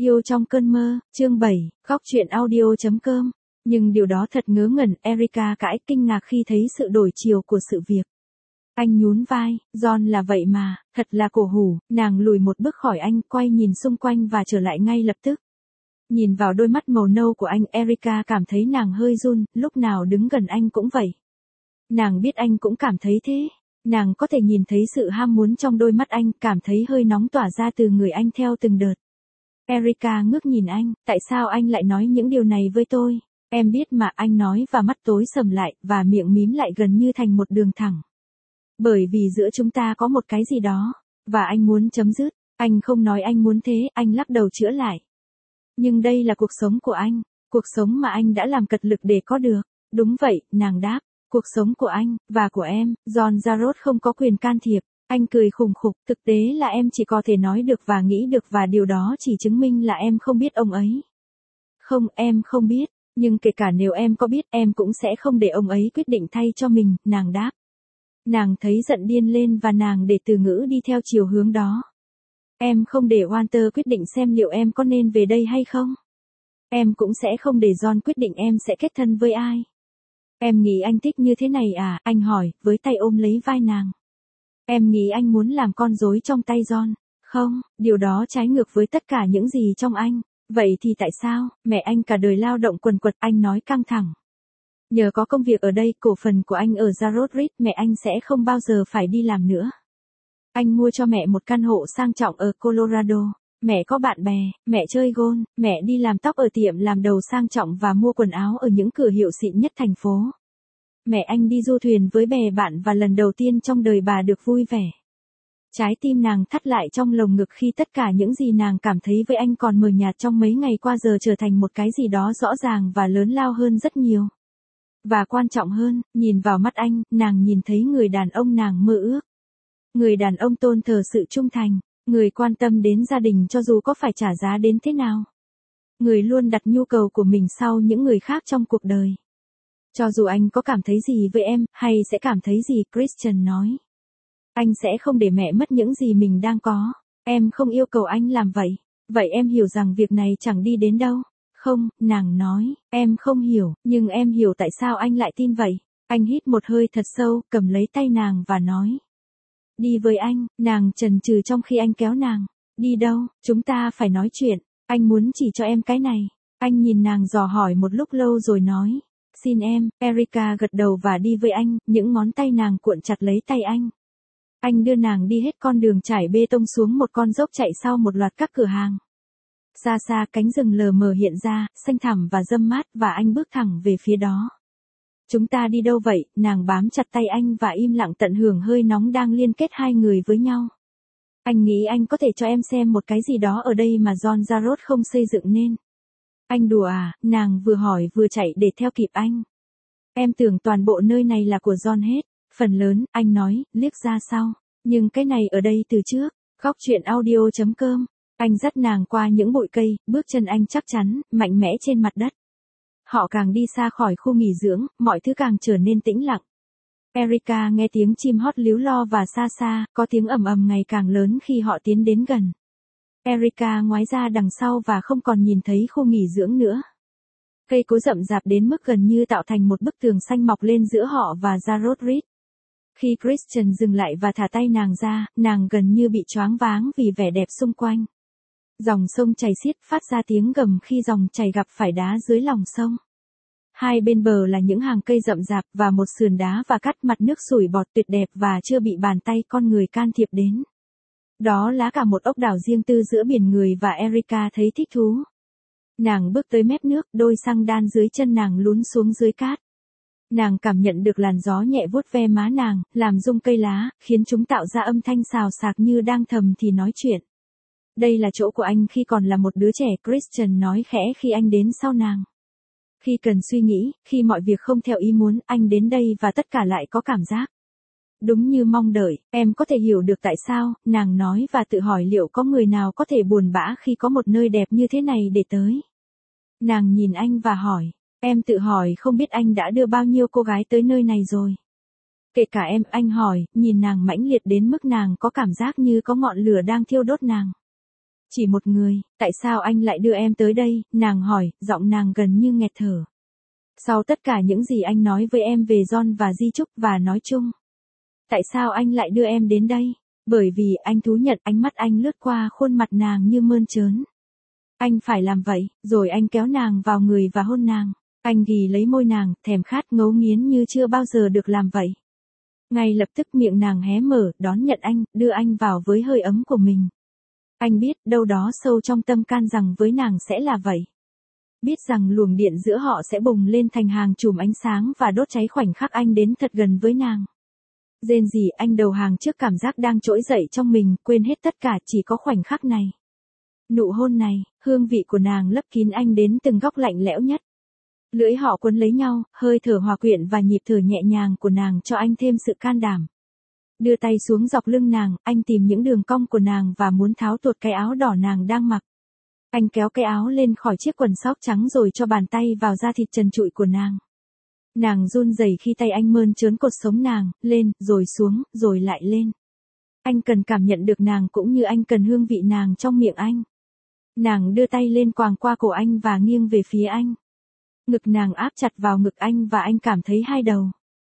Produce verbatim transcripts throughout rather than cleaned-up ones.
Yêu trong cơn mơ, chương bảy, góc truyện audio chấm com. Nhưng điều đó thật ngớ ngẩn, Erica cãi kinh ngạc khi thấy sự đổi chiều của sự việc. Anh nhún vai, John là vậy mà, thật là cổ hủ, nàng lùi một bước khỏi anh, quay nhìn xung quanh và trở lại ngay lập tức. Nhìn vào đôi mắt màu nâu của anh, Erica cảm thấy nàng hơi run, lúc nào đứng gần anh cũng vậy. Nàng biết anh cũng cảm thấy thế. Nàng có thể nhìn thấy sự ham muốn trong đôi mắt anh, cảm thấy hơi nóng tỏa ra từ người anh theo từng đợt. Erica ngước nhìn anh, tại sao anh lại nói những điều này với tôi? Em biết mà, anh nói và mắt tối sầm lại, và miệng mím lại gần như thành một đường thẳng. Bởi vì giữa chúng ta có một cái gì đó, và anh muốn chấm dứt. Anh không nói anh muốn thế, anh lắc đầu chữa lại. Nhưng đây là cuộc sống của anh, cuộc sống mà anh đã làm cật lực để có được. Đúng vậy, nàng đáp, cuộc sống của anh, và của em, John Jarrod không có quyền can thiệp. Anh cười khủng khục, thực tế là em chỉ có thể nói được và nghĩ được và điều đó chỉ chứng minh là em không biết ông ấy. Không, em không biết, nhưng kể cả nếu em có biết em cũng sẽ không để ông ấy quyết định thay cho mình, nàng đáp. Nàng thấy giận điên lên và nàng để từ ngữ đi theo chiều hướng đó. Em không để Walter quyết định xem liệu em có nên về đây hay không. Em cũng sẽ không để John quyết định em sẽ kết thân với ai. Em nghĩ anh thích như thế này à, anh hỏi, với tay ôm lấy vai nàng. Em nghĩ anh muốn làm con rối trong tay John. Không, điều đó trái ngược với tất cả những gì trong anh. Vậy thì tại sao, mẹ anh cả đời lao động quần quật, anh nói căng thẳng. Nhờ có công việc ở đây, cổ phần của anh ở Jarrod Ridge, mẹ anh sẽ không bao giờ phải đi làm nữa. Anh mua cho mẹ một căn hộ sang trọng ở Colorado. Mẹ có bạn bè, mẹ chơi golf, mẹ đi làm tóc ở tiệm làm đầu sang trọng và mua quần áo ở những cửa hiệu xịn nhất thành phố. Mẹ anh đi du thuyền với bè bạn và lần đầu tiên trong đời bà được vui vẻ. Trái tim nàng thắt lại trong lồng ngực khi tất cả những gì nàng cảm thấy với anh còn mờ nhạt trong mấy ngày qua giờ trở thành một cái gì đó rõ ràng và lớn lao hơn rất nhiều. Và quan trọng hơn, nhìn vào mắt anh, nàng nhìn thấy người đàn ông nàng mơ ước. Người đàn ông tôn thờ sự trung thành, người quan tâm đến gia đình cho dù có phải trả giá đến thế nào. Người luôn đặt nhu cầu của mình sau những người khác trong cuộc đời. Cho dù anh có cảm thấy gì với em, hay sẽ cảm thấy gì, Christian nói. Anh sẽ không để mẹ mất những gì mình đang có. Em không yêu cầu anh làm vậy. Vậy em hiểu rằng việc này chẳng đi đến đâu. Không, nàng nói, em không hiểu, nhưng em hiểu tại sao anh lại tin vậy. Anh hít một hơi thật sâu, cầm lấy tay nàng và nói. Đi với anh, nàng chần chừ trong khi anh kéo nàng. Đi đâu, chúng ta phải nói chuyện. Anh muốn chỉ cho em cái này. Anh nhìn nàng dò hỏi một lúc lâu rồi nói. Xin em, Erica gật đầu và đi với anh, những ngón tay nàng cuộn chặt lấy tay anh. Anh đưa nàng đi hết con đường trải bê tông xuống một con dốc chạy sau một loạt các cửa hàng. Xa xa cánh rừng lờ mờ hiện ra, xanh thẳm và râm mát và anh bước thẳng về phía đó. Chúng ta đi đâu vậy, nàng bám chặt tay anh và im lặng tận hưởng hơi nóng đang liên kết hai người với nhau. Anh nghĩ anh có thể cho em xem một cái gì đó ở đây mà John Jarrod không xây dựng nên. Anh đùa à, nàng vừa hỏi vừa chạy để theo kịp anh. Em tưởng toàn bộ nơi này là của John hết. Phần lớn, anh nói, liếc ra sau. Nhưng cái này ở đây từ trước. Góc truyện audio chấm com. Anh dắt nàng qua những bụi cây, bước chân anh chắc chắn, mạnh mẽ trên mặt đất. Họ càng đi xa khỏi khu nghỉ dưỡng, mọi thứ càng trở nên tĩnh lặng. Erica nghe tiếng chim hót líu lo và xa xa, có tiếng ầm ầm ngày càng lớn khi họ tiến đến gần. Erica ngoái ra đằng sau và không còn nhìn thấy khu nghỉ dưỡng nữa. Cây cối rậm rạp đến mức gần như tạo thành một bức tường xanh mọc lên giữa họ và Jarrod Ridge. Khi Christian dừng lại và thả tay nàng ra, nàng gần như bị choáng váng vì vẻ đẹp xung quanh. Dòng sông chảy xiết phát ra tiếng gầm khi dòng chảy gặp phải đá dưới lòng sông. Hai bên bờ là những hàng cây rậm rạp và một sườn đá và cắt mặt nước sủi bọt tuyệt đẹp và chưa bị bàn tay con người can thiệp đến. Đó là cả một ốc đảo riêng tư giữa biển người và Erica thấy thích thú. Nàng bước tới mép nước, đôi xăng đan dưới chân nàng lún xuống dưới cát. Nàng cảm nhận được làn gió nhẹ vuốt ve má nàng, làm rung cây lá, khiến chúng tạo ra âm thanh xào xạc như đang thầm thì nói chuyện. Đây là chỗ của anh khi còn là một đứa trẻ, Christian nói khẽ khi anh đến sau nàng. Khi cần suy nghĩ, khi mọi việc không theo ý muốn, anh đến đây và tất cả lại có cảm giác. Đúng như mong đợi, em có thể hiểu được tại sao, nàng nói và tự hỏi liệu có người nào có thể buồn bã khi có một nơi đẹp như thế này để tới. Nàng nhìn anh và hỏi, em tự hỏi không biết anh đã đưa bao nhiêu cô gái tới nơi này rồi. Kể cả em, anh hỏi, nhìn nàng mãnh liệt đến mức nàng có cảm giác như có ngọn lửa đang thiêu đốt nàng. Chỉ một người, tại sao anh lại đưa em tới đây, nàng hỏi, giọng nàng gần như nghẹt thở. Sau tất cả những gì anh nói với em về John và di chúc và nói chung. Tại sao anh lại đưa em đến đây? Bởi vì, anh thú nhận, ánh mắt anh lướt qua khuôn mặt nàng như mơn trớn. Anh phải làm vậy, rồi anh kéo nàng vào người và hôn nàng. Anh ghì lấy môi nàng, thèm khát ngấu nghiến như chưa bao giờ được làm vậy. Ngay lập tức miệng nàng hé mở, đón nhận anh, đưa anh vào với hơi ấm của mình. Anh biết, đâu đó sâu trong tâm can rằng với nàng sẽ là vậy. Biết rằng luồng điện giữa họ sẽ bùng lên thành hàng chùm ánh sáng và đốt cháy khoảnh khắc anh đến thật gần với nàng. Rên rỉ anh đầu hàng trước cảm giác đang trỗi dậy trong mình, quên hết tất cả chỉ có khoảnh khắc này. Nụ hôn này, hương vị của nàng lấp kín anh đến từng góc lạnh lẽo nhất. Lưỡi họ quấn lấy nhau, hơi thở hòa quyện và nhịp thở nhẹ nhàng của nàng cho anh thêm sự can đảm. Đưa tay xuống dọc lưng nàng, anh tìm những đường cong của nàng và muốn tháo tuột cái áo đỏ nàng đang mặc. Anh kéo cái áo lên khỏi chiếc quần sóc trắng rồi cho bàn tay vào da thịt trần trụi của nàng. Nàng run rẩy khi tay anh mơn trớn cột sống nàng, lên, rồi xuống, rồi lại lên. Anh cần cảm nhận được nàng cũng như anh cần hương vị nàng trong miệng anh. Nàng đưa tay lên quàng qua cổ anh và nghiêng về phía anh. Ngực nàng áp chặt vào ngực anh và anh cảm thấy hai đầu.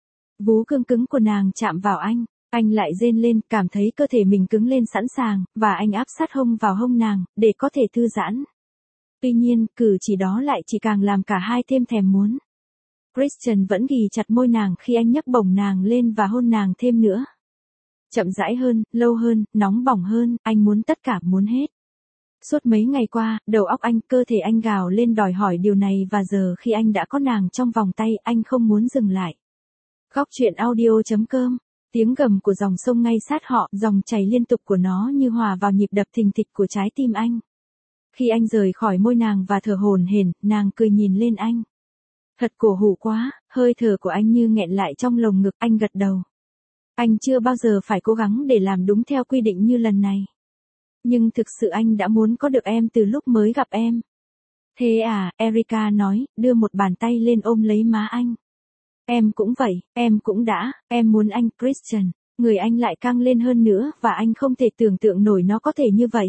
Vú cương cứng của nàng chạm vào anh. Anh lại rên lên, cảm thấy cơ thể mình cứng lên sẵn sàng, và anh áp sát hông vào hông nàng, để có thể thư giãn. Tuy nhiên, cử chỉ đó lại chỉ càng làm cả hai thêm thèm muốn. Christian vẫn ghì chặt môi nàng khi anh nhấc bổng nàng lên và hôn nàng thêm nữa. Chậm rãi hơn, lâu hơn, nóng bỏng hơn, anh muốn tất cả, muốn hết. Suốt mấy ngày qua, đầu óc anh, cơ thể anh gào lên đòi hỏi điều này và giờ khi anh đã có nàng trong vòng tay, anh không muốn dừng lại. Góc truyện audio chấm com. Tiếng gầm của dòng sông ngay sát họ, dòng chảy liên tục của nó như hòa vào nhịp đập thình thịch của trái tim anh. Khi anh rời khỏi môi nàng và thở hổn hển, nàng cười nhìn lên anh. Thật cổ hủ quá, hơi thở của anh như nghẹn lại trong lồng ngực, anh gật đầu. Anh chưa bao giờ phải cố gắng để làm đúng theo quy định như lần này. Nhưng thực sự anh đã muốn có được em từ lúc mới gặp em. Thế à, Erica nói, đưa một bàn tay lên ôm lấy má anh. Em cũng vậy, em cũng đã, em muốn anh, Christian. Người anh lại căng lên hơn nữa và anh không thể tưởng tượng nổi nó có thể như vậy.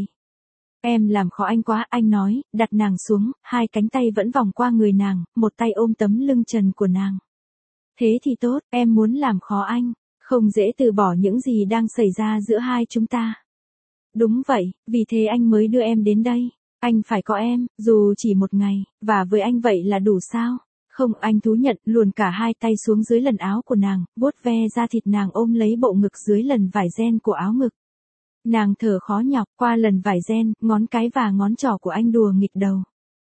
Em làm khó anh quá, anh nói, đặt nàng xuống, hai cánh tay vẫn vòng qua người nàng, một tay ôm tấm lưng trần của nàng. Thế thì tốt, em muốn làm khó anh, không dễ từ bỏ những gì đang xảy ra giữa hai chúng ta. Đúng vậy, vì thế anh mới đưa em đến đây. Anh phải có em, dù chỉ một ngày, và với anh vậy là đủ sao? Không, anh thú nhận, luồn cả hai tay xuống dưới lần áo của nàng, vuốt ve da thịt nàng ôm lấy bộ ngực dưới lần vải ren của áo ngực. Nàng thở khó nhọc, qua lần vải ren, ngón cái và ngón trỏ của anh đùa nghịch đầu.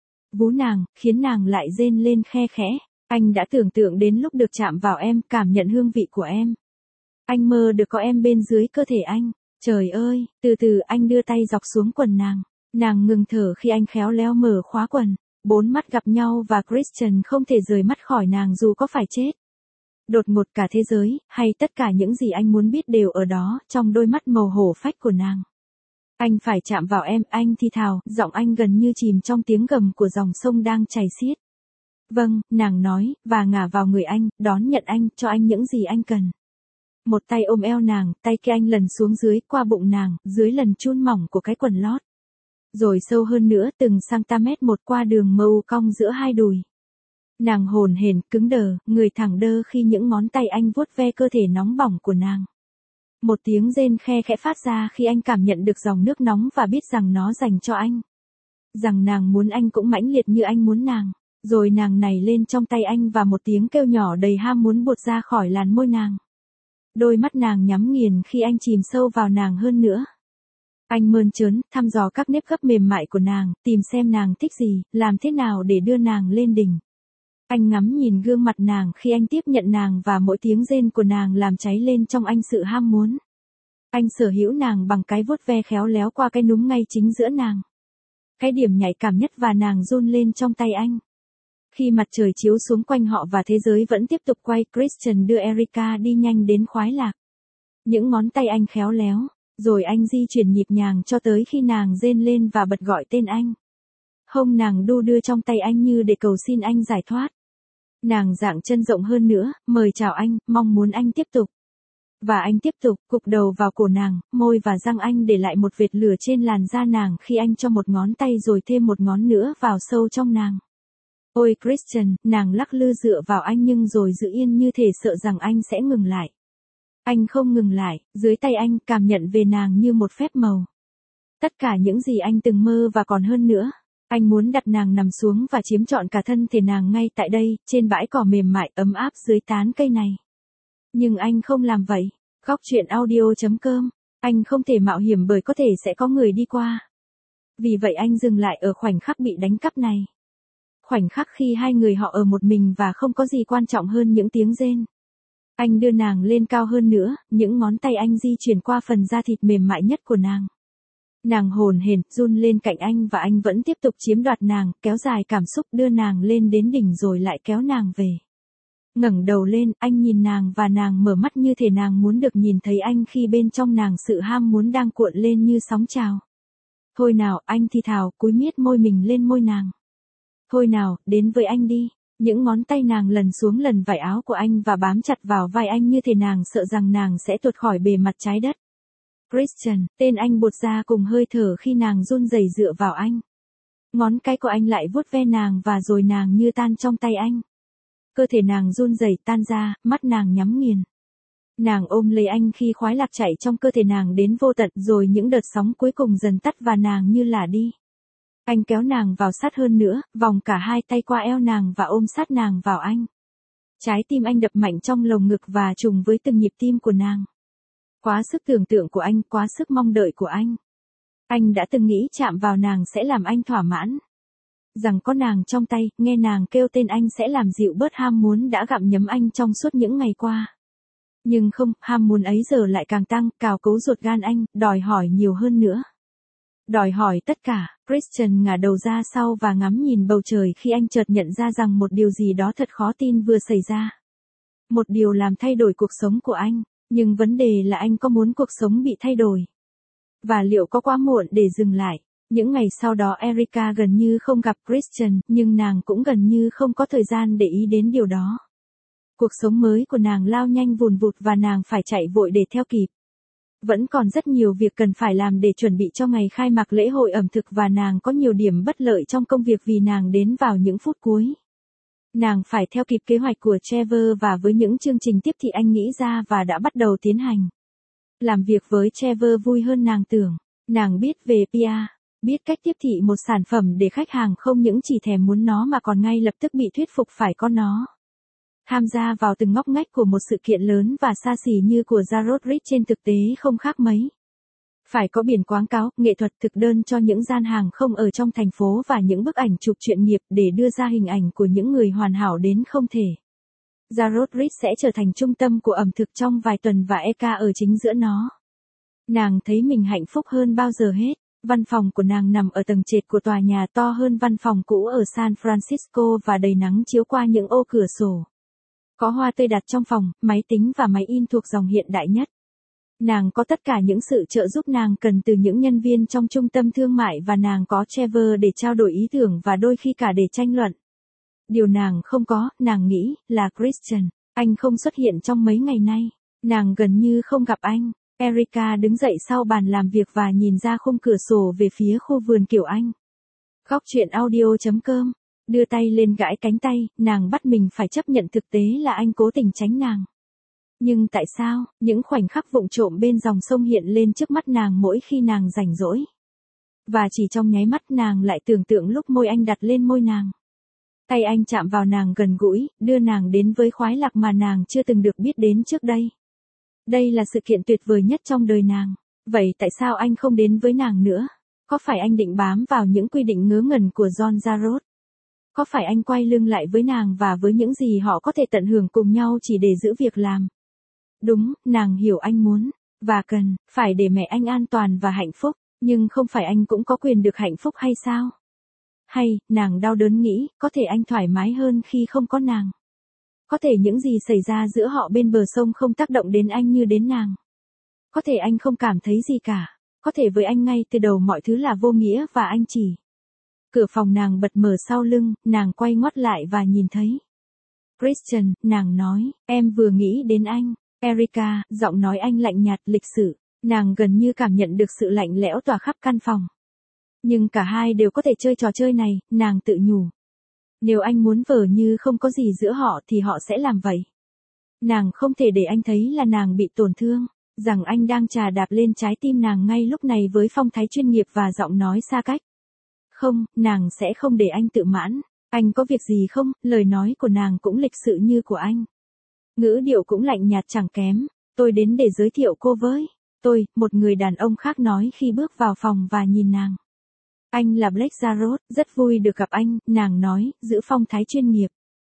Vú nàng, khiến nàng lại rên lên khe khẽ. Anh đã tưởng tượng đến lúc được chạm vào em, cảm nhận hương vị của em. Anh mơ được có em bên dưới cơ thể anh. Trời ơi, từ từ anh đưa tay dọc xuống quần nàng. Nàng ngừng thở khi anh khéo léo mở khóa quần. Bốn mắt gặp nhau và Christian không thể rời mắt khỏi nàng dù có phải chết. Đột ngột cả thế giới, hay tất cả những gì anh muốn biết đều ở đó, trong đôi mắt màu hổ phách của nàng. Anh phải chạm vào em, anh thì thào, giọng anh gần như chìm trong tiếng gầm của dòng sông đang chảy xiết. Vâng, nàng nói, và ngả vào người anh, đón nhận anh, cho anh những gì anh cần. Một tay ôm eo nàng, tay kia anh lần xuống dưới, qua bụng nàng, dưới lần chun mỏng của cái quần lót. Rồi sâu hơn nữa, từng centimet một qua đường mâu cong giữa hai đùi. Nàng hồn hển, cứng đờ, người thẳng đơ khi những ngón tay anh vuốt ve cơ thể nóng bỏng của nàng. Một tiếng rên khe khẽ phát ra khi anh cảm nhận được dòng nước nóng và biết rằng nó dành cho anh. Rằng nàng muốn anh cũng mãnh liệt như anh muốn nàng. Rồi nàng nảy lên trong tay anh và một tiếng kêu nhỏ đầy ham muốn buột ra khỏi làn môi nàng. Đôi mắt nàng nhắm nghiền khi anh chìm sâu vào nàng hơn nữa. Anh mơn trớn, thăm dò các nếp gấp mềm mại của nàng, tìm xem nàng thích gì, làm thế nào để đưa nàng lên đỉnh. Anh ngắm nhìn gương mặt nàng khi anh tiếp nhận nàng và mỗi tiếng rên của nàng làm cháy lên trong anh sự ham muốn. Anh sở hữu nàng bằng cái vuốt ve khéo léo qua cái núm ngay chính giữa nàng. Cái điểm nhạy cảm nhất và nàng run lên trong tay anh. Khi mặt trời chiếu xuống quanh họ và thế giới vẫn tiếp tục quay, Christian đưa Erica đi nhanh đến khoái lạc. Những ngón tay anh khéo léo, rồi anh di chuyển nhịp nhàng cho tới khi nàng rên lên và bật gọi tên anh. Hông nàng đu đưa trong tay anh như để cầu xin anh giải thoát. Nàng dạng chân rộng hơn nữa, mời chào anh, mong muốn anh tiếp tục. Và anh tiếp tục, cục đầu vào cổ nàng, môi và răng anh để lại một vệt lửa trên làn da nàng khi anh cho một ngón tay rồi thêm một ngón nữa vào sâu trong nàng. Ôi Christian, nàng lắc lư dựa vào anh nhưng rồi giữ yên như thể sợ rằng anh sẽ ngừng lại. Anh không ngừng lại, dưới tay anh cảm nhận về nàng như một phép màu. Tất cả những gì anh từng mơ và còn hơn nữa. Anh muốn đặt nàng nằm xuống và chiếm trọn cả thân thể nàng ngay tại đây, trên bãi cỏ mềm mại ấm áp dưới tán cây này. Nhưng anh không làm vậy. Góc truyện audio chấm com. Anh không thể mạo hiểm bởi có thể sẽ có người đi qua. Vì vậy anh dừng lại ở khoảnh khắc bị đánh cắp này. Khoảnh khắc khi hai người họ ở một mình và không có gì quan trọng hơn những tiếng rên. Anh đưa nàng lên cao hơn nữa, những ngón tay anh di chuyển qua phần da thịt mềm mại nhất của nàng. Nàng hồn hển, run lên cạnh anh và anh vẫn tiếp tục chiếm đoạt nàng, kéo dài cảm xúc đưa nàng lên đến đỉnh rồi lại kéo nàng về. Ngẩng đầu lên, anh nhìn nàng và nàng mở mắt như thể nàng muốn được nhìn thấy anh khi bên trong nàng sự ham muốn đang cuộn lên như sóng trào. Thôi nào, anh thì thào, cúi miết môi mình lên môi nàng. Thôi nào, đến với anh đi. Những ngón tay nàng lần xuống lần vải áo của anh và bám chặt vào vai anh như thể nàng sợ rằng nàng sẽ tuột khỏi bề mặt trái đất. Christian, tên anh buột ra cùng hơi thở khi nàng run rẩy dựa vào anh. Ngón cái của anh lại vuốt ve nàng và rồi nàng như tan trong tay anh. Cơ thể nàng run rẩy tan ra, mắt nàng nhắm nghiền. Nàng ôm lấy anh khi khoái lạc chạy trong cơ thể nàng đến vô tận rồi những đợt sóng cuối cùng dần tắt và nàng như lả đi. Anh kéo nàng vào sát hơn nữa, vòng cả hai tay qua eo nàng và ôm sát nàng vào anh. Trái tim anh đập mạnh trong lồng ngực và trùng với từng nhịp tim của nàng. Quá sức tưởng tượng của anh, quá sức mong đợi của anh. Anh đã từng nghĩ chạm vào nàng sẽ làm anh thỏa mãn. Rằng có nàng trong tay, nghe nàng kêu tên anh sẽ làm dịu bớt ham muốn đã gặm nhấm anh trong suốt những ngày qua. Nhưng không, ham muốn ấy giờ lại càng tăng, cào cấu ruột gan anh, đòi hỏi nhiều hơn nữa. Đòi hỏi tất cả. Christian ngả đầu ra sau và ngắm nhìn bầu trời khi anh chợt nhận ra rằng một điều gì đó thật khó tin vừa xảy ra. Một điều làm thay đổi cuộc sống của anh, nhưng vấn đề là anh có muốn cuộc sống bị thay đổi. Và liệu có quá muộn để dừng lại? Những ngày sau đó Erica gần như không gặp Christian, nhưng nàng cũng gần như không có thời gian để ý đến điều đó. Cuộc sống mới của nàng lao nhanh vùn vụt và nàng phải chạy vội để theo kịp. Vẫn còn rất nhiều việc cần phải làm để chuẩn bị cho ngày khai mạc lễ hội ẩm thực và nàng có nhiều điểm bất lợi trong công việc vì nàng đến vào những phút cuối. Nàng phải theo kịp kế hoạch của Trevor và với những chương trình tiếp thị anh nghĩ ra và đã bắt đầu tiến hành. Làm việc với Trevor vui hơn nàng tưởng. Nàng biết về pê e rờ, biết cách tiếp thị một sản phẩm để khách hàng không những chỉ thèm muốn nó mà còn ngay lập tức bị thuyết phục phải có nó. Tham gia vào từng ngóc ngách của một sự kiện lớn và xa xỉ như của Jarrod Ridge trên thực tế không khác mấy. Phải có biển quảng cáo, nghệ thuật thực đơn cho những gian hàng không ở trong thành phố và những bức ảnh chụp truyện nghiệp để đưa ra hình ảnh của những người hoàn hảo đến không thể. Jarrod Ridge sẽ trở thành trung tâm của ẩm thực trong vài tuần và Eka ở chính giữa nó. Nàng thấy mình hạnh phúc hơn bao giờ hết. Văn phòng của nàng nằm ở tầng trệt của tòa nhà to hơn văn phòng cũ ở San Francisco và đầy nắng chiếu qua những ô cửa sổ. Có hoa tươi đặt trong phòng, máy tính và máy in thuộc dòng hiện đại nhất. Nàng có tất cả những sự trợ giúp nàng cần từ những nhân viên trong trung tâm thương mại và nàng có Trevor để trao đổi ý tưởng và đôi khi cả để tranh luận. Điều nàng không có, nàng nghĩ, là Christian. Anh không xuất hiện trong mấy ngày nay. Nàng gần như không gặp anh. Erica đứng dậy sau bàn làm việc và nhìn ra khung cửa sổ về phía khu vườn kiểu Anh. Góc truyện audio chấm com. Đưa tay lên gãi cánh tay, nàng bắt mình phải chấp nhận thực tế là anh cố tình tránh nàng. Nhưng tại sao, những khoảnh khắc vụng trộm bên dòng sông hiện lên trước mắt nàng mỗi khi nàng rảnh rỗi. Và chỉ trong nháy mắt nàng lại tưởng tượng lúc môi anh đặt lên môi nàng. Tay anh chạm vào nàng gần gũi, đưa nàng đến với khoái lạc mà nàng chưa từng được biết đến trước đây. Đây là sự kiện tuyệt vời nhất trong đời nàng. Vậy tại sao anh không đến với nàng nữa? Có phải anh định bám vào những quy định ngớ ngẩn của John Jarrod? Có phải anh quay lưng lại với nàng và với những gì họ có thể tận hưởng cùng nhau chỉ để giữ việc làm? Đúng, nàng hiểu anh muốn, và cần, phải để mẹ anh an toàn và hạnh phúc, nhưng không phải anh cũng có quyền được hạnh phúc hay sao? Hay, nàng đau đớn nghĩ, có thể anh thoải mái hơn khi không có nàng. Có thể những gì xảy ra giữa họ bên bờ sông không tác động đến anh như đến nàng. Có thể anh không cảm thấy gì cả. Có thể với anh ngay từ đầu mọi thứ là vô nghĩa và anh chỉ. Cửa phòng nàng bật mở sau lưng, nàng quay ngoắt lại và nhìn thấy. Christian, nàng nói, em vừa nghĩ đến anh. Erica, giọng nói anh lạnh nhạt, lịch sự. Nàng gần như cảm nhận được sự lạnh lẽo tỏa khắp căn phòng. Nhưng cả hai đều có thể chơi trò chơi này, nàng tự nhủ. Nếu anh muốn vờ như không có gì giữa họ thì họ sẽ làm vậy. Nàng không thể để anh thấy là nàng bị tổn thương, rằng anh đang chà đạp lên trái tim nàng ngay lúc này với phong thái chuyên nghiệp và giọng nói xa cách. Không, nàng sẽ không để anh tự mãn. Anh có việc gì không? Lời nói của nàng cũng lịch sự như của anh. Ngữ điệu cũng lạnh nhạt chẳng kém. Tôi đến để giới thiệu cô với. Tôi, một người đàn ông khác nói khi bước vào phòng và nhìn nàng. Anh là Blake Jarrod, rất vui được gặp anh, nàng nói, giữ phong thái chuyên nghiệp.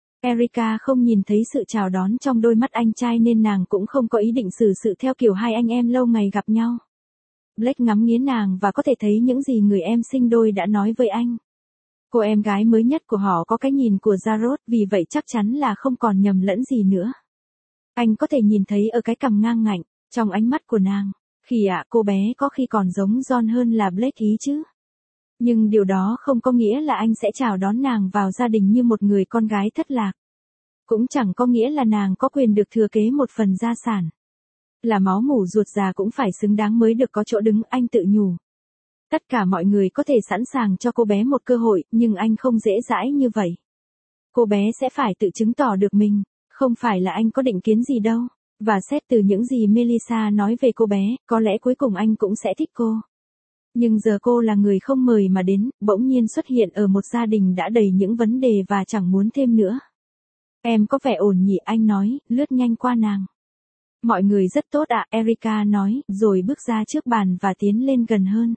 Erica không nhìn thấy sự chào đón trong đôi mắt anh trai nên nàng cũng không có ý định xử sự theo kiểu hai anh em lâu ngày gặp nhau. Blake ngắm nghía nàng và có thể thấy những gì người em sinh đôi đã nói với anh. Cô em gái mới nhất của họ có cái nhìn của Jarrod, vì vậy chắc chắn là không còn nhầm lẫn gì nữa. Anh có thể nhìn thấy ở cái cằm ngang ngạnh, trong ánh mắt của nàng. Khi ạ, à, cô bé có khi còn giống John hơn là Blake ý chứ. Nhưng điều đó không có nghĩa là anh sẽ chào đón nàng vào gia đình như một người con gái thất lạc. Cũng chẳng có nghĩa là nàng có quyền được thừa kế một phần gia sản. Là máu mủ ruột già cũng phải xứng đáng mới được có chỗ đứng, anh tự nhủ. Tất cả mọi người có thể sẵn sàng cho cô bé một cơ hội, nhưng anh không dễ dãi như vậy. Cô bé sẽ phải tự chứng tỏ được mình, không phải là anh có định kiến gì đâu. Và xét từ những gì Melissa nói về cô bé, có lẽ cuối cùng anh cũng sẽ thích cô. Nhưng giờ cô là người không mời mà đến, bỗng nhiên xuất hiện ở một gia đình đã đầy những vấn đề và chẳng muốn thêm nữa. Em có vẻ ổn nhỉ, anh nói, lướt nhanh qua nàng. Mọi người rất tốt ạ, à, Erica nói, rồi bước ra trước bàn và tiến lên gần hơn.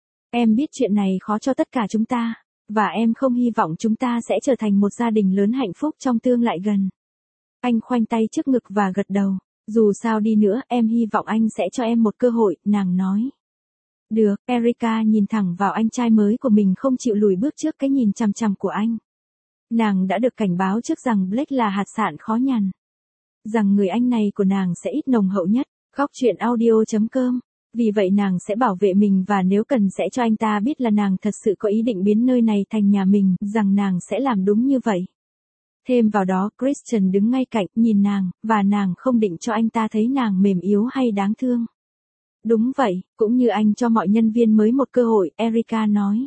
Em biết chuyện này khó cho tất cả chúng ta, và em không hy vọng chúng ta sẽ trở thành một gia đình lớn hạnh phúc trong tương lai gần. Anh khoanh tay trước ngực và gật đầu. Dù sao đi nữa, em hy vọng anh sẽ cho em một cơ hội, nàng nói. Được, Erica nhìn thẳng vào anh trai mới của mình, không chịu lùi bước trước cái nhìn chằm chằm của anh. Nàng đã được cảnh báo trước rằng Blake là hạt sạn khó nhằn. Rằng người anh này của nàng sẽ ít nồng hậu nhất. Góc truyện audio chấm com. Vì vậy nàng sẽ bảo vệ mình và nếu cần sẽ cho anh ta biết là nàng thật sự có ý định biến nơi này thành nhà mình, rằng nàng sẽ làm đúng như vậy. Thêm vào đó, Christian đứng ngay cạnh, nhìn nàng, và nàng không định cho anh ta thấy nàng mềm yếu hay đáng thương. Đúng vậy, cũng như anh cho mọi nhân viên mới một cơ hội, Erica nói.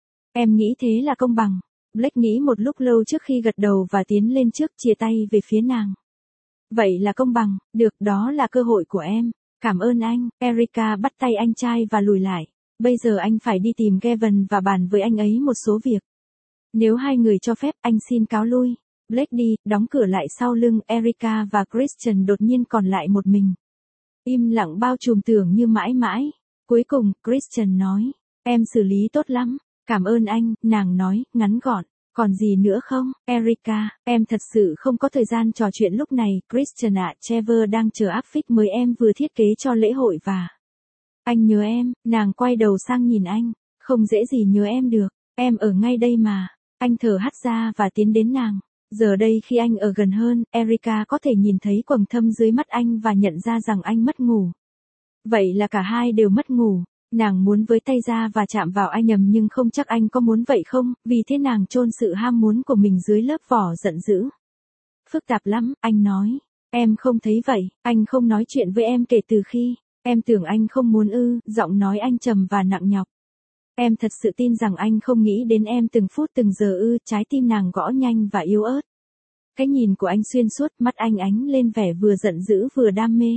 Em nghĩ thế là công bằng. Blake nghĩ một lúc lâu trước khi gật đầu và tiến lên trước, chia tay về phía nàng. Vậy là công bằng, được, đó là cơ hội của em. Cảm ơn anh, Erica bắt tay anh trai và lùi lại. Bây giờ anh phải đi tìm Gavin và bàn với anh ấy một số việc. Nếu hai người cho phép, anh xin cáo lui. Blake đi, đóng cửa lại sau lưng, Erica và Christian đột nhiên còn lại một mình. Im lặng bao trùm tưởng như mãi mãi. Cuối cùng, Christian nói, em xử lý tốt lắm. Cảm ơn anh, nàng nói, ngắn gọn. Còn gì nữa không, Erica, em thật sự không có thời gian trò chuyện lúc này, Christian ạ, Trevor đang chờ áp phích mới em vừa thiết kế cho lễ hội và... Anh nhớ em, nàng quay đầu sang nhìn anh, không dễ gì nhớ em được, em ở ngay đây mà, anh thở hắt ra và tiến đến nàng. Giờ đây khi anh ở gần hơn, Erica có thể nhìn thấy quầng thâm dưới mắt anh và nhận ra rằng anh mất ngủ. Vậy là cả hai đều mất ngủ. Nàng muốn với tay ra và chạm vào anh nhầm nhưng không chắc anh có muốn vậy không, vì thế nàng chôn sự ham muốn của mình dưới lớp vỏ giận dữ. Phức tạp lắm, anh nói. Em không thấy vậy, anh không nói chuyện với em kể từ khi, em tưởng anh không muốn ư, giọng nói anh trầm và nặng nhọc. Em thật sự tin rằng anh không nghĩ đến em từng phút từng giờ ư, trái tim nàng gõ nhanh và yếu ớt. Cái nhìn của anh xuyên suốt, mắt anh ánh lên vẻ vừa giận dữ vừa đam mê.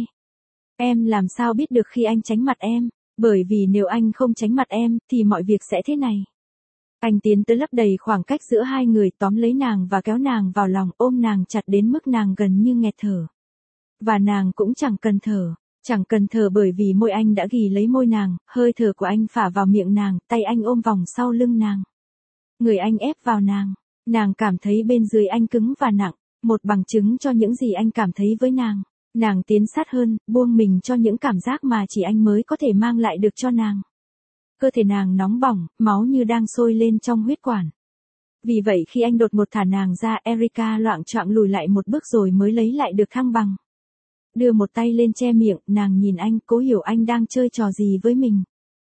Em làm sao biết được khi anh tránh mặt em? Bởi vì nếu anh không tránh mặt em, thì mọi việc sẽ thế này. Anh tiến tới lấp đầy khoảng cách giữa hai người, tóm lấy nàng và kéo nàng vào lòng, ôm nàng chặt đến mức nàng gần như nghẹt thở. Và nàng cũng chẳng cần thở, chẳng cần thở bởi vì môi anh đã ghì lấy môi nàng, hơi thở của anh phả vào miệng nàng, tay anh ôm vòng sau lưng nàng. Người anh ép vào nàng, nàng cảm thấy bên dưới anh cứng và nặng, một bằng chứng cho những gì anh cảm thấy với nàng. Nàng tiến sát hơn, buông mình cho những cảm giác mà chỉ anh mới có thể mang lại được cho nàng. Cơ thể nàng nóng bỏng, máu như đang sôi lên trong huyết quản. Vì vậy khi anh đột ngột thả nàng ra, Erica loạng choạng lùi lại một bước rồi mới lấy lại được thăng bằng. Đưa một tay lên che miệng, nàng nhìn anh, cố hiểu anh đang chơi trò gì với mình.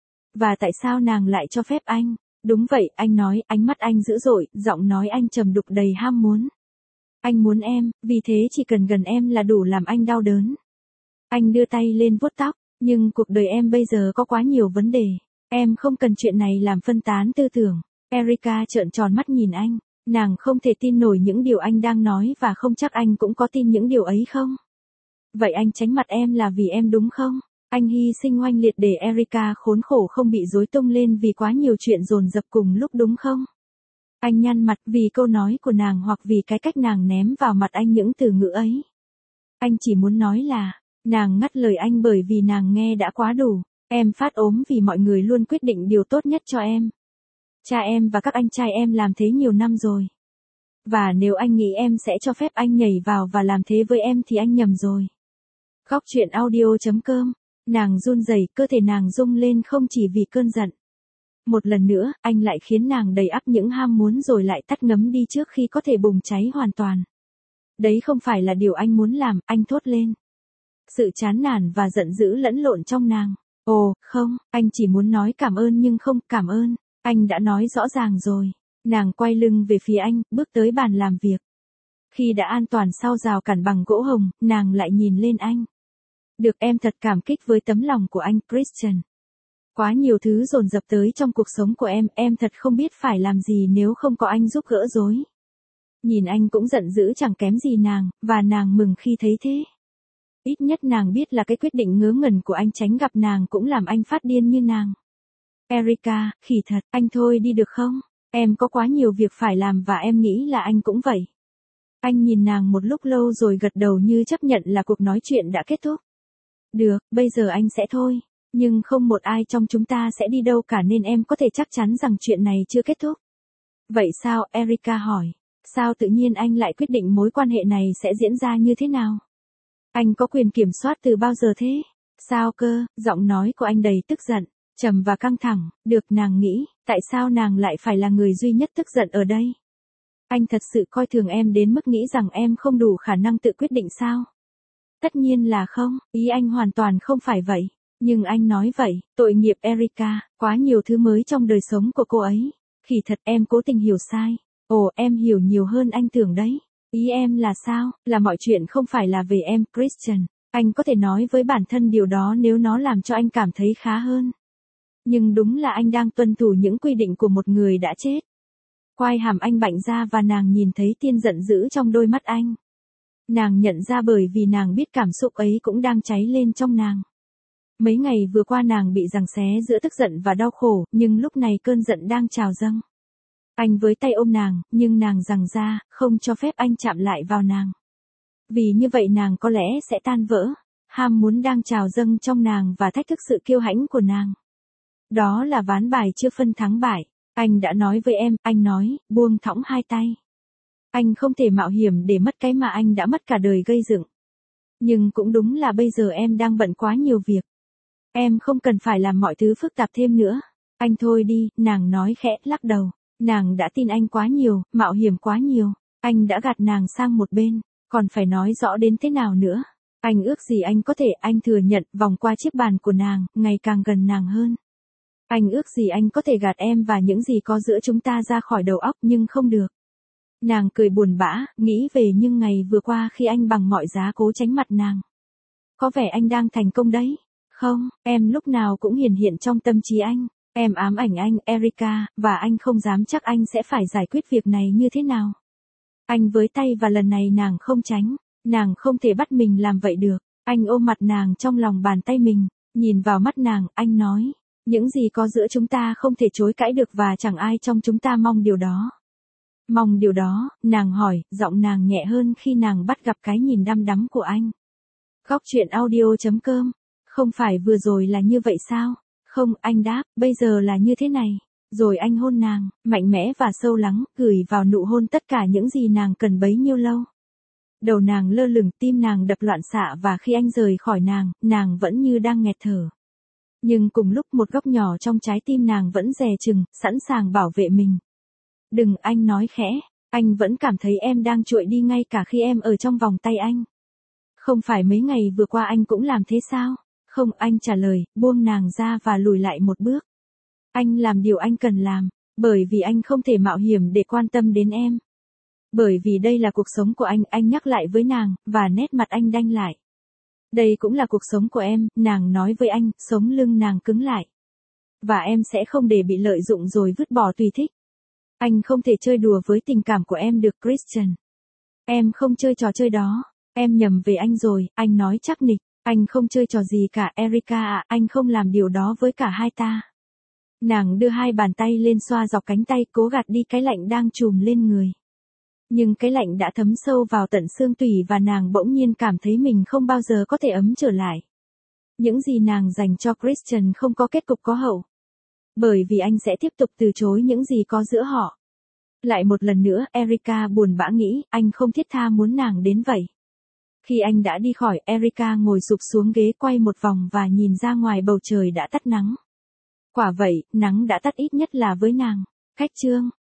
Và tại sao nàng lại cho phép anh? Đúng vậy, anh nói, ánh mắt anh dữ dội, giọng nói anh trầm đục đầy ham muốn. Anh muốn em, vì thế chỉ cần gần em là đủ làm anh đau đớn. Anh đưa tay lên vuốt tóc, nhưng cuộc đời em bây giờ có quá nhiều vấn đề. Em không cần chuyện này làm phân tán tư tưởng. Erica trợn tròn mắt nhìn anh. Nàng không thể tin nổi những điều anh đang nói và không chắc anh cũng có tin những điều ấy không. Vậy anh tránh mặt em là vì em đúng không? Anh hy sinh oanh liệt để Erica khốn khổ không bị rối tung lên vì quá nhiều chuyện dồn dập cùng lúc đúng không? Anh nhăn mặt vì câu nói của nàng hoặc vì cái cách nàng ném vào mặt anh những từ ngữ ấy. Anh chỉ muốn nói là, nàng ngắt lời anh bởi vì nàng nghe đã quá đủ. Em phát ốm vì mọi người luôn quyết định điều tốt nhất cho em. Cha em và các anh trai em làm thế nhiều năm rồi. Và nếu anh nghĩ em sẽ cho phép anh nhảy vào và làm thế với em thì anh nhầm rồi. Góc truyện audio.com. Nàng run rẩy, cơ thể nàng rung lên không chỉ vì cơn giận. Một lần nữa, anh lại khiến nàng đầy ắp những ham muốn rồi lại tắt ngấm đi trước khi có thể bùng cháy hoàn toàn. Đấy không phải là điều anh muốn làm, anh thốt lên. Sự chán nản và giận dữ lẫn lộn trong nàng. Ồ, không, anh chỉ muốn nói cảm ơn nhưng không, cảm ơn. Anh đã nói rõ ràng rồi. Nàng quay lưng về phía anh, bước tới bàn làm việc. Khi đã an toàn sau rào cản bằng gỗ hồng, nàng lại nhìn lên anh. Được, em thật cảm kích với tấm lòng của anh, Christian. Quá nhiều thứ dồn dập tới trong cuộc sống của em, em thật không biết phải làm gì nếu không có anh giúp gỡ rối. Nhìn anh cũng giận dữ chẳng kém gì nàng, và nàng mừng khi thấy thế. Ít nhất nàng biết là cái quyết định ngớ ngẩn của anh tránh gặp nàng cũng làm anh phát điên như nàng. Erica, khỉ thật, anh thôi đi được không? Em có quá nhiều việc phải làm và em nghĩ là anh cũng vậy. Anh nhìn nàng một lúc lâu rồi gật đầu như chấp nhận là cuộc nói chuyện đã kết thúc. Được, bây giờ anh sẽ thôi. Nhưng không một ai trong chúng ta sẽ đi đâu cả nên em có thể chắc chắn rằng chuyện này chưa kết thúc. Vậy sao, Erica hỏi. Sao tự nhiên anh lại quyết định mối quan hệ này sẽ diễn ra như thế nào? Anh có quyền kiểm soát từ bao giờ thế? Sao cơ? Giọng nói của anh đầy tức giận, trầm và căng thẳng. Được, nàng nghĩ, tại sao nàng lại phải là người duy nhất tức giận ở đây? Anh thật sự coi thường em đến mức nghĩ rằng em không đủ khả năng tự quyết định sao? Tất nhiên là không, ý anh hoàn toàn không phải vậy. Nhưng anh nói vậy, tội nghiệp Erica, quá nhiều thứ mới trong đời sống của cô ấy. Khỉ thật, em cố tình hiểu sai. Ồ, em hiểu nhiều hơn anh tưởng đấy. Ý em là sao? Là mọi chuyện không phải là về em, Christian. Anh có thể nói với bản thân điều đó nếu nó làm cho anh cảm thấy khá hơn. Nhưng đúng là anh đang tuân thủ những quy định của một người đã chết. Quai hàm anh bạnh ra và nàng nhìn thấy tia giận dữ trong đôi mắt anh. Nàng nhận ra bởi vì nàng biết cảm xúc ấy cũng đang cháy lên trong nàng. Mấy ngày vừa qua nàng bị giằng xé giữa tức giận và đau khổ, nhưng lúc này cơn giận đang trào dâng. Anh với tay ôm nàng, nhưng nàng giằng ra, không cho phép anh chạm lại vào nàng. Vì như vậy nàng có lẽ sẽ tan vỡ. Ham muốn đang trào dâng trong nàng và thách thức sự kiêu hãnh của nàng. Đó là ván bài chưa phân thắng bại. Anh đã nói với em, anh nói, buông thõng hai tay. Anh không thể mạo hiểm để mất cái mà anh đã mất cả đời gây dựng. Nhưng cũng đúng là bây giờ em đang bận quá nhiều việc. Em không cần phải làm mọi thứ phức tạp thêm nữa. Anh thôi đi, nàng nói khẽ, lắc đầu. Nàng đã tin anh quá nhiều, mạo hiểm quá nhiều. Anh đã gạt nàng sang một bên, còn phải nói rõ đến thế nào nữa. Anh ước gì anh có thể, anh thừa nhận, vòng qua chiếc bàn của nàng, ngày càng gần nàng hơn. Anh ước gì anh có thể gạt em và những gì có giữa chúng ta ra khỏi đầu óc nhưng không được. Nàng cười buồn bã, nghĩ về những ngày vừa qua khi anh bằng mọi giá cố tránh mặt nàng. Có vẻ anh đang thành công đấy. Không, em lúc nào cũng hiển hiện trong tâm trí anh. Em ám ảnh anh, Erica, và anh không dám chắc anh sẽ phải giải quyết việc này như thế nào. Anh với tay và lần này nàng không tránh. Nàng không thể bắt mình làm vậy được. Anh ôm mặt nàng trong lòng bàn tay mình, nhìn vào mắt nàng, anh nói. Những gì có giữa chúng ta không thể chối cãi được và chẳng ai trong chúng ta mong điều đó. Mong điều đó, nàng hỏi, giọng nàng nhẹ hơn khi nàng bắt gặp cái nhìn đăm đắm của anh. Góc truyện audio.com. Không phải vừa rồi là như vậy sao? Không, anh đáp, bây giờ là như thế này. Rồi anh hôn nàng, mạnh mẽ và sâu lắng, gửi vào nụ hôn tất cả những gì nàng cần bấy nhiêu lâu. Đầu nàng lơ lửng, tim nàng đập loạn xạ và khi anh rời khỏi nàng, nàng vẫn như đang nghẹt thở. Nhưng cùng lúc một góc nhỏ trong trái tim nàng vẫn dè chừng, sẵn sàng bảo vệ mình. Đừng, anh nói khẽ, anh vẫn cảm thấy em đang trụi đi ngay cả khi em ở trong vòng tay anh. Không phải mấy ngày vừa qua anh cũng làm thế sao? Không, anh trả lời, buông nàng ra và lùi lại một bước. Anh làm điều anh cần làm, bởi vì anh không thể mạo hiểm để quan tâm đến em. Bởi vì đây là cuộc sống của anh, anh nhắc lại với nàng, và nét mặt anh đanh lại. Đây cũng là cuộc sống của em, nàng nói với anh, sống lưng nàng cứng lại. Và em sẽ không để bị lợi dụng rồi vứt bỏ tùy thích. Anh không thể chơi đùa với tình cảm của em được Christian. Em không chơi trò chơi đó. Em nhầm về anh rồi, anh nói chắc nịch. Anh không chơi trò gì cả Erica à, anh không làm điều đó với cả hai ta. Nàng đưa hai bàn tay lên xoa dọc cánh tay cố gạt đi cái lạnh đang trùm lên người. Nhưng cái lạnh đã thấm sâu vào tận xương tủy và nàng bỗng nhiên cảm thấy mình không bao giờ có thể ấm trở lại. Những gì nàng dành cho Christian không có kết cục có hậu. Bởi vì anh sẽ tiếp tục từ chối những gì có giữa họ. Lại một lần nữa, Erica buồn bã nghĩ, anh không thiết tha muốn nàng đến vậy. Khi anh đã đi khỏi, Erica ngồi sụp xuống ghế quay một vòng và nhìn ra ngoài bầu trời đã tắt nắng. Quả vậy, nắng đã tắt ít nhất là với nàng. Khách chương